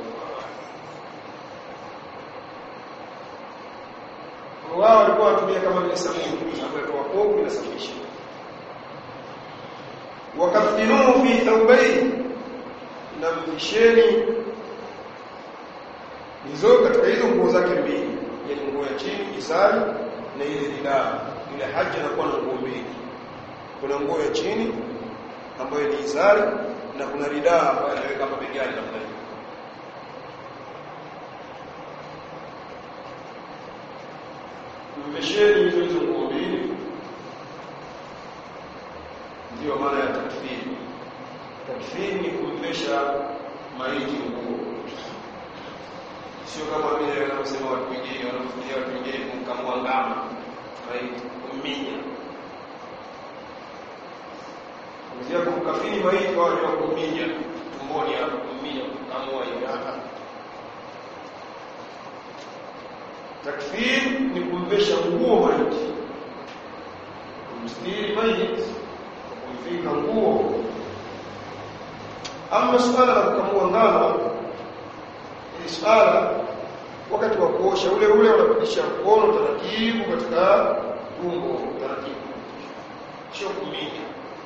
wao walikuwa watumia kama vile sabuni, sababu inatoa povu, inasafisha. Wakafinuhu fi thawbayn, na mvisheni hizo katika hizo nguo zake mbili, ile nguo ya chini isari na ile ridaa. Ile haji inakuwa na nguo mbili, kuna nguo ya chini ambayo ni isari na kuna ridaa ambayo inaweka mabegani namna hiyo. Mvisheni hizo hizo nguo mbili, ndio maana ya takfiri. Takfiri ni kumvesha maiti nguo, sio kama vile wanavyosema watu wengine, wanafikiria watu wengine kumkamua ngama maiti, kuminya. ya kumkafini maiti wao ni kuminya tumboni hapo kuminya kamua yana. Takfir ni kumvesha nguo maiti, kumstiri maiti, kumvika nguo. Ama suala la kukamua ngano ni suala wakati wa kuosha ule ule unapitisha mkono taratibu katika tumbo taratibu, sio kuminya.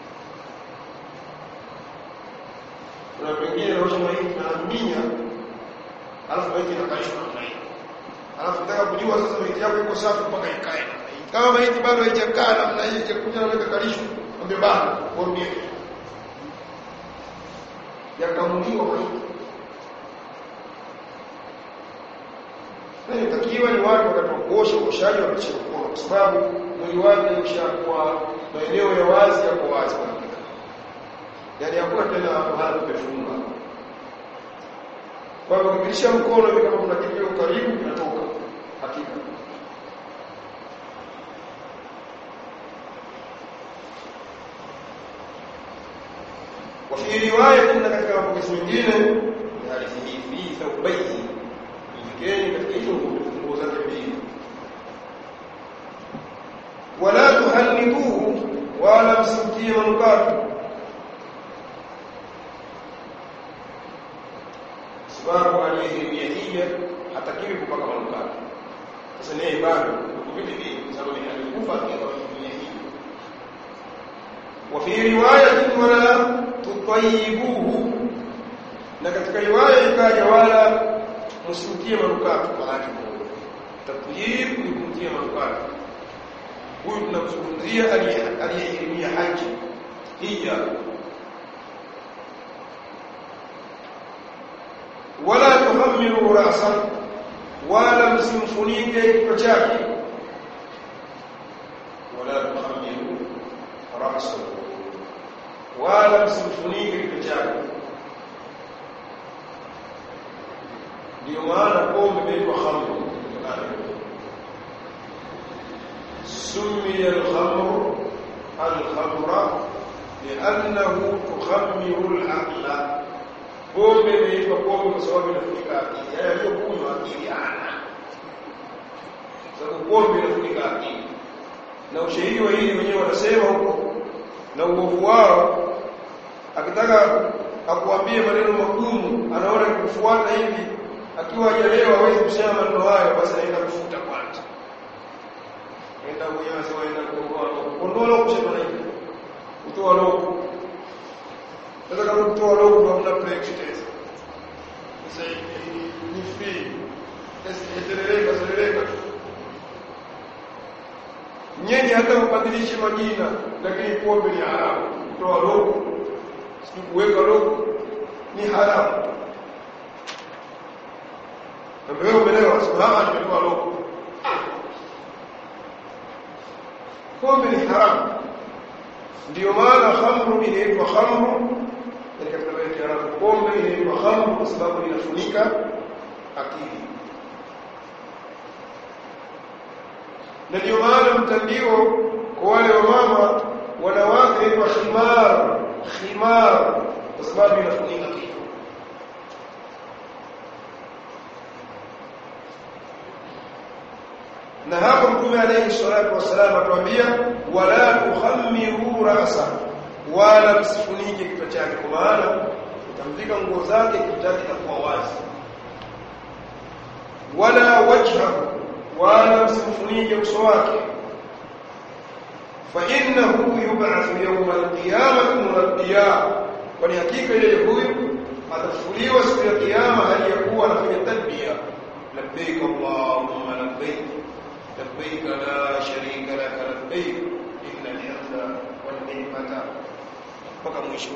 Kuna wengine wanaosha maiti na minya alafu maiti inakalishwa na maiti. Alafu nataka kujua sasa maiti yako iko safi mpaka ikae. Kama maiti bado haijakaa namna hii itakuja na kukalishwa, mwambie bana warudie. Yakamuliwa maiti. Na inatakiwa ni watu wakati wa kuosha uoshaji wa picha mkono kwa sababu mwili wake ushakuwa maeneo ya wazi yako wazi kwa hakika. Yaani hakuna tena mahali kufunga. Kwa hivyo ukipitisha mkono hivi kama kuna kitu karibu kinatoka hakika. Wafi riwaya kuna katika mapokezi mengine ni hadithi hii fi thawbayhi mvikeni katika hizo nguo zake mbili. Wala tuhannituhu wala msimtie manukato, sababu aliyehirimia hija hatakiwi kupaka manukato. Sasa ni ibada kupita hii sababu ni alikufa akiwa hirimia hija. Wafi riwaya wala tutayibuhu, na katika riwaya ikaja wala msimtie manukato. Maana tatyib ni kumtia manukato. Huyu tunamzungumzia aliyehirimia haji hija. Wala tuhammilu ra'san, wala msimfunike kichwa chake. Wala tuhammilu ra'san, wala msimfunike kichwa chake. Ndio maana pombe inaitwa khamr. سمي الخمر الخمر لأنه تخمر العقل. Pombe inaitwa pombe kwa sababu inafunika akili. Yaani aliyokunywa akili ana. Sababu pombe inafunika akili. Na ushahidi wa hili wenyewe wanasema huko na uovu wao, akitaka akuambie maneno magumu anaona kufuata hivi, akiwa hajalewa hawezi kusema maneno hayo, basi anaenda kufuta kwanza. Enda mwenyewe sawa, enda kuondoa kuondoa kusema hivi. Kutoa roho. Sasa kama kutoa roho ndio hamna break test. Sasa ni free. Sasa endelea kuendelea. Nyenye hata mbadilishe majina, lakini pombe ni haramu. Kutoa roho, si kuweka roho ni haramu. Na wewe umeelewa sababu nimetoa roho. Pombe ni haramu. Ndio maana khamru inaitwa khamru, yani katika lugha ya Kiarabu pombe inaitwa khamru kwa sababu inafunika akili. Na ndio maana mtandio kwa wale wamama wanawake inaitwa khimar, khimar kwa sababu inafunika kichwa. Na hapo Mtume alayhi salatu wasallam atuambia wala tukhammiru ra'sa, wala msifunike kichwa chake, kwa maana utamvika nguo zake kichwa chake kitakuwa wazi. Wala wajha, wala msifunike uso wake. Fa innahu yub'ath yawm al-qiyamah murabbiya, kwani hakika yeye huyu atafufuliwa siku ya kiyama hali ya kuwa anafanya talbiya, labbaik allahumma labbaik لبيك لا شريك لك لبيك إن الحمد والنعمة mpaka mwisho.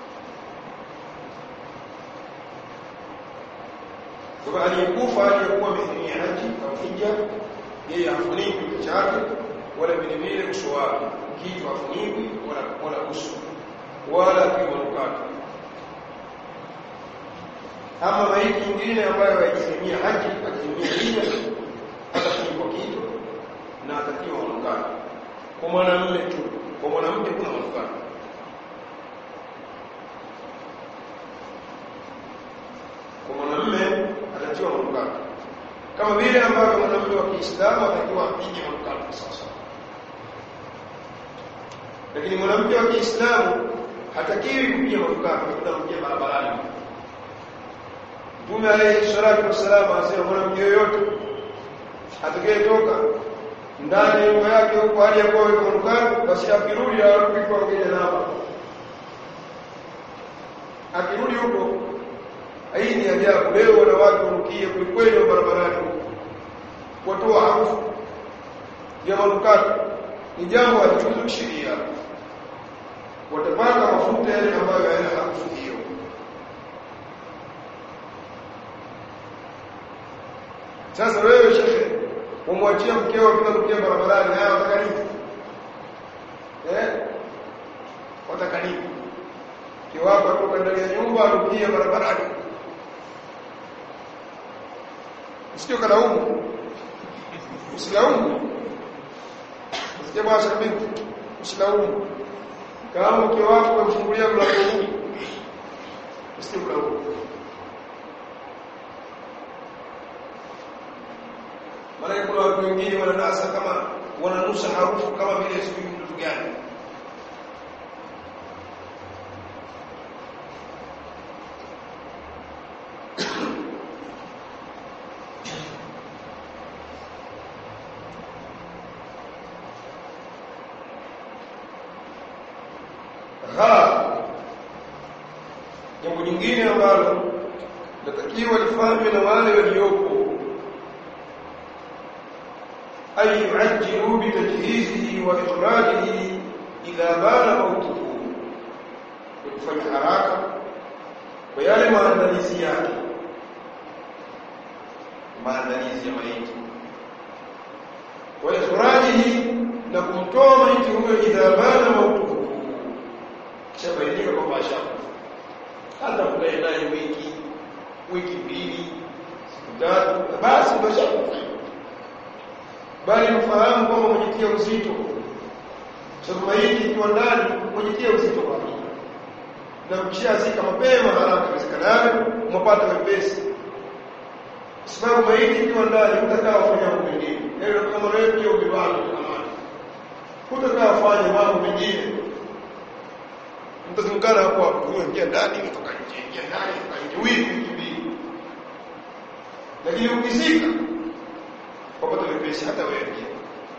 Kwa aliyekufa aliyekuwa amehirimia haji au hija, yeye hafuniki kichwa chake wala vile vile uso wake, kichwa hafuniki wala wala uso wala kimanukato. Ama maiti nyingine ambayo hajihirimia haji, hajihirimia hija, atafunikwa kichwa na atakiwa manukato. Kwa mwanamume tu, kwa mwanamke kuna manukato. kama vile ambavyo mwanamume wa Kiislamu atakiwa apige manukato sasa. Lakini mwanamke wa Kiislamu hatakiwi kupiga manukato kupiga barabarani. Mtume alayhi salatu wasallam anasema mwanamke yoyote atakayetoka ndani ya nyumba yake huko hali ya kuwa manukato, basi akirudi arudi kwa wengine nao. Akirudi huko, hii ni ajabu. Leo wana watu wanukie kweli barabarani, watoa harufu ya manukato, ni jambo halijuzu kisheria. Watapaka mafuta yale ambayo hayana harufu hiyo. Sasa wewe shehe, umwachia mkeo kunukia barabarani, haya wataka nini? Eh? Wataka nini? Kiwapa kutoka ndani ya nyumba anukia barabarani. Usio kalaumu. Usilaumu. Usije bwana binti, usilaumu. Kama mke wako amfungulia mlango huu, usije kulaumu. Maana kuna watu wengine wananasa kama wananusa harufu kama vile sijui mtu gani. Jambo jingine ambalo natakiwa lifanywe na wale waliopo, ay yu'ajjilu bi tajhizihi wa ikhrajihi idha bana mautuhu, kufanya haraka kwa yale maandalizi yake, maandalizi ya maiti, wa ikhrajihi, na kumtoa maiti huyo idha bana mautuhu, shabaidika kwa mashabu, hata kukae naye wiki wiki mbili siku tatu basi mashabu, bali mfahamu kwamba mwenyekea uzito. Sababu maiti ikiwa ndani mwenyekea uzito kwa mimi, na mkishazika mapema haraka iwezekanavyo mpate wepesi, sababu maiti ikiwa ndani mtakao kufanya mambo mengine. Leo kama leo pia ubibani amani, kutakao kufanya mambo mengine, mtazungana hapo hapo, kuingia ndani kutoka nje, ingia ndani kutoka nje, wiki mbili. Lakini ukizika wapata wepesi hata wewe pia.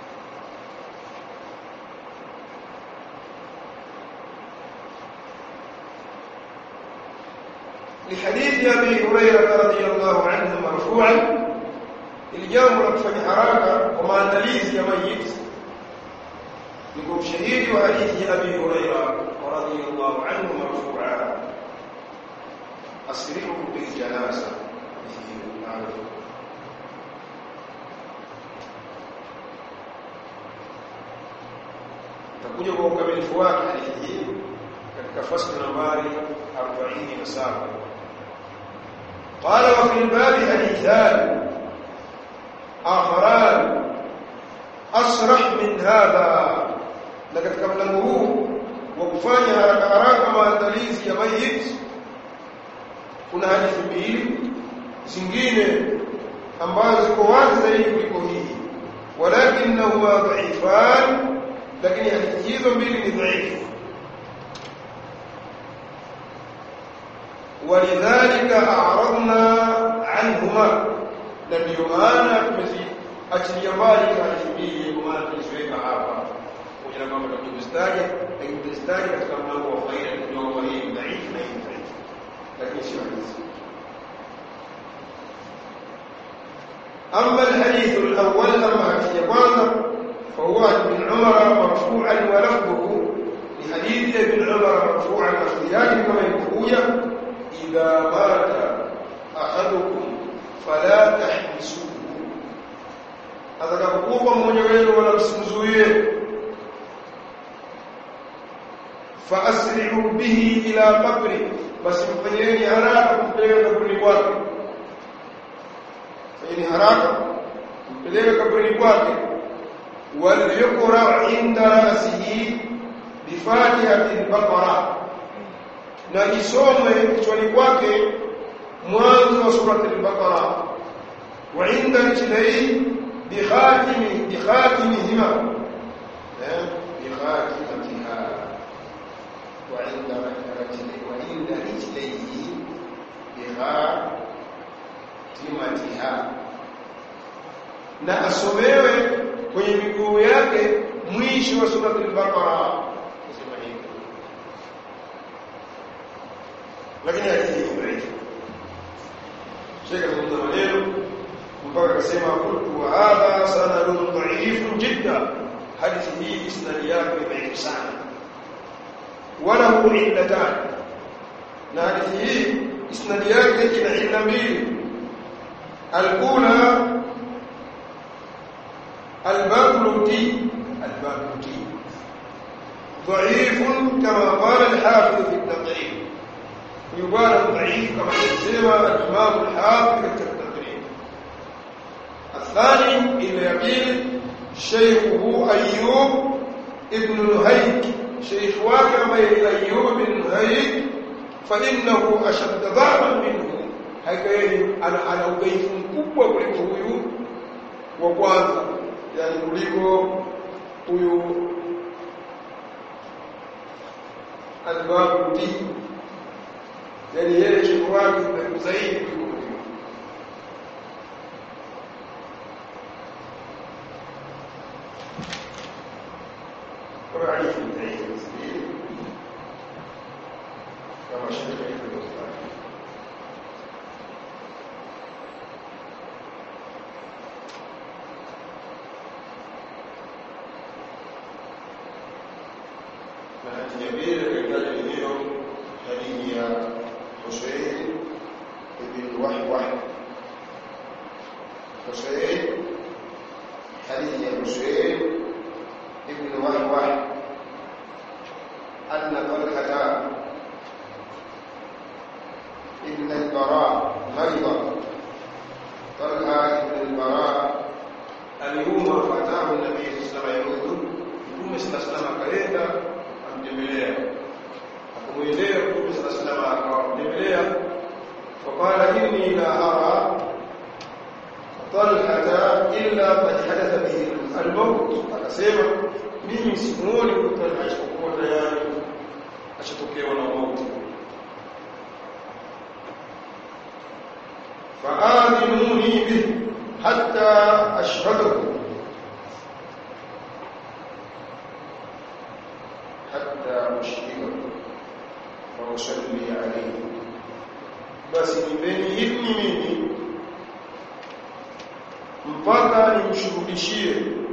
لحديث أبي هريرة رضي الله عنه مرفوعا، الجامع لكفني حراكة وما أندليز يميت، يقول شهيد حديث أبي هريرة رضي الله عنه مرفوعا، أسرعوا بالجنازة. Takuja kwa ukamilifu wake hadithi hii katika fasli nambari arobaini na saba. Qala wa fil babi hadithan akharan asrah min hadha, na katika mlango huu wa kufanya haraka haraka maandalizi ya mayit kuna hadithi mbili zingine ambazo ziko wazi zaidi kuliko hii, walakinahuma dhaifan, lakini hadithi hizo mbili ni dhaifu. Walidhalika a'radna anhuma, na ndio maana tumeziachilia mbali hadithi mbili, kwa maana tuliziweka hapa kwa mambo ya kustaja, lakini kustaja katika mlango wa faida ndio kwa hii dhaifu na hii dhaifu, lakini sio hadithi. أما الحديث الأول أما في يقال فهو ابن عمر مرفوعا ولفظه لحديث ابن عمر مرفوعا واختياره كما يقول إذا مات أحدكم فلا تحبسوه، هذا كفوفا مجوين ولا مسمزوين، فأسرعوا به إلى قبره، بس مفنيني هراء مفنيني قبري واقع، فإن هراء مفنيني قبري واقع، وليقرأ عند رأسه بفاتحة البقرة، na isome kichwani kwake mwanzo wa surati al-Baqara, wa inda rijlai bi khatimi bi khatimihima eh bi khatimatiha wa inda rijlai wa inda rijlai bi khatimatiha, na asomewe kwenye miguu yake mwisho wa sura al-Baqara. Kusema hivyo, lakini hadithi hii dhaifu. Sheikh Abdullah maneno mpaka akasema qultu wa hadha sanadun dha'ifun jiddan, hadithi hii isnadi yake dhaifu sana, wala hu illatan, na hadithi hii isnadi yake ina illa mbili. al-ula al-Baqluti al-Baqluti ضعيف كما قال الحافظ في التقريب، يبان ضعيف كما يسمى الإمام الحافظ في التقريب. الثاني إلى يقين شيخه أيوب ابن نهيك، شيخ واقع أيوب بن نهيك، فإنه أشد ضعفا منه، هكذا أنا أنا ضعيف مكبوة kuliko huyu wa kwanza, yani kuliko huyu al-Baqluti, yani yeye shekhu wake ni zaidi kuliko huyu. Kwa hiyo ni dhaifu kama shekhu alivyosema. Jabir katika eneo hadithi ya Husayn ibn Wahwah, Husayn hadithi ya Husayn ibn Wahwah anna Talha ibn al-Bara marida, Talha ibn al-Bara aliuma fatahu Nabii sallallahu alayhi wasallam, Mtume sallallahu alayhi wasallam akaenda kumtembelea, akamwendea Mtume sallallahu alayhi wasallam akamtembelea, faqala inni la ara Talha illa qad hadatha bihi al-maut, akasema mimi simuoni Talha isipokuwa tayari ashatokewa na mauti. fa'adhinuni bihi hatta ashhadahu وصلي عليه، basi nipeni idhni mimi mpaka nimshuhudishie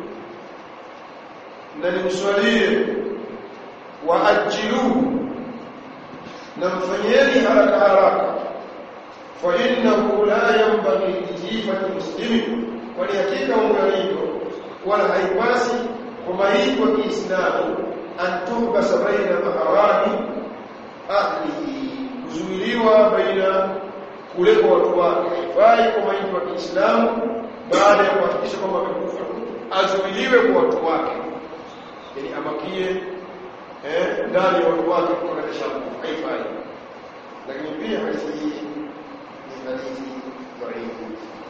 na nimswalie, wa ajiluhu, na mfanyeni haraka haraka, fa innahu la yanbaghi lijifati muslimin, kwani hakika ungalivyo wala haipasi kwa maiti wa Kiislamu antubasa baina maharani ahlihi, kuzuiliwa baina kuliko watu wake. Haifai kwa maiti wa Kiislamu baada ya kuhakikisha kwamba amekufa azuiliwe kwa watu wake, yani amakie eh ndani ya watu wake kwa tashabuhu, haifai. Lakini pia hadithi hii ni hadithi dhaifu.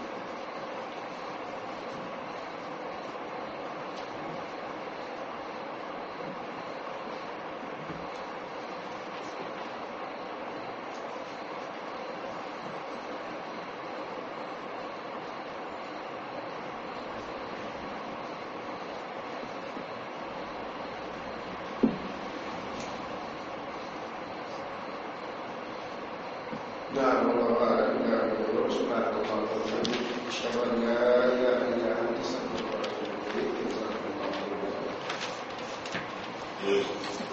نعم والله أعلم. نعم سبحانك اللهم وبحمدك أشهد أن لا إله إلا أنت أستغفرك وأتوب إليك. جزاكم الله خيرا.